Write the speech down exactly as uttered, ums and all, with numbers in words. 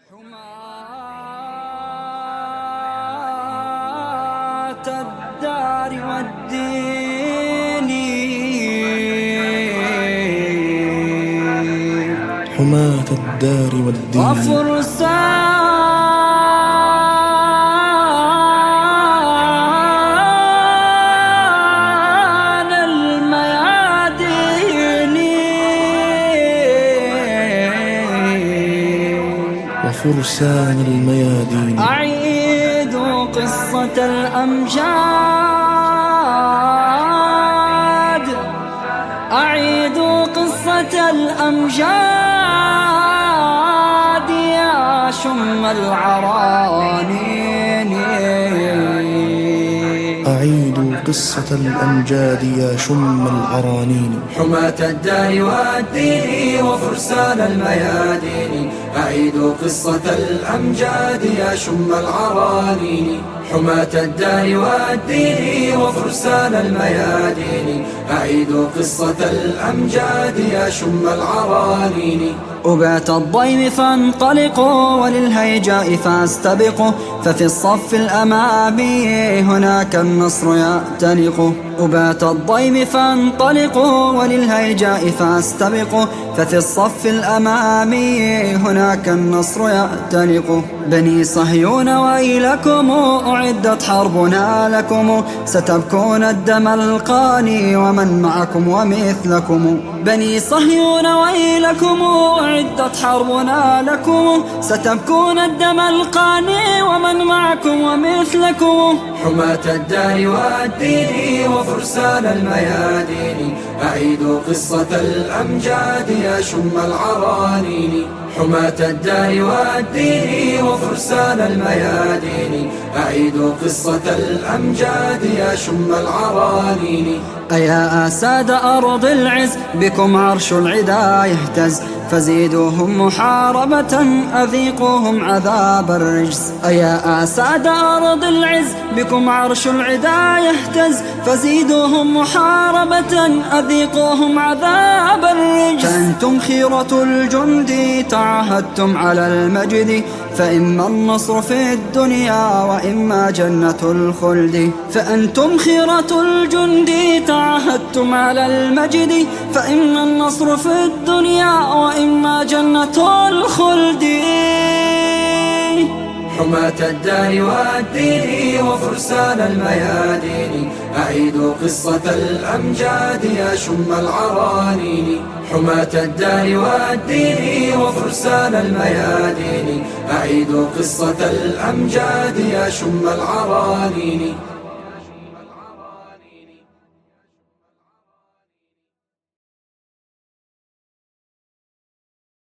حماة الدار والدين، حماة الدار والدين، وفرسان الميادين، وفرسان الميادين. أعيدوا قصة الأمجاد، أعيدوا قصة الأمجاد يا شم العرانين، أعيدوا قصة الأمجاد يا شم العرانين. حماة الدار والدين وفرسان الميادين، أعيدوا قصة الأمجاد يا شم العرانين. حماة الدار والدين وفرسان الميادين، أعيدوا قصة الأمجاد يا شم العرانين. أبات الضيم فانطلقوا وللهيجاء فاستبقوا، ففي الصف الأمامي هناك النصر يأتلق. أبات الضيم فانطلقوا وللهيجاء فاستبقوا، ففي الصف الأمامي هناك النصر يأتلق. بني صهيون ويلكم أعدت حربنا لكم، ستبكون الدم القاني ومن معكم ومثلكم. بني صهيون ويلكم أعدت حربنا لكم، ستبكون الدم القاني ومن معكم ومثلكم. حماة الدار والدين وفرسان الميادين، أعيدوا قصة الأمجاد يا شم العرانين. حماة الدار والدين وفرسان الميادين، أعيدوا قصة الأمجاد يا شم العرانين. أيا أساد أرض العز بكم عرش العدا يهتز، فزيدوهم محاربة أذيقوهم عذاب الرجز. أيا أساد أرض العز بكم عرش العدا يهتز، فزيدوهم محاربة أذيقوهم عذاب الرجز. فأنتم خيرة الجند تعهدتم على المجد، فإما النصر في الدنيا وإما جنة الخلد. فأنتم خيرة الجند تعهدتم على المجد، فإما النصر في الدنيا وإما جنة الخلد. حماة الدار والدين وفرسان الميادين، أعيدوا قصة الأمجاد يا شم العرانين. حماة الدار والدين وفرسان الميادين، أعيدوا قصة الأمجاد يا شم العرانين.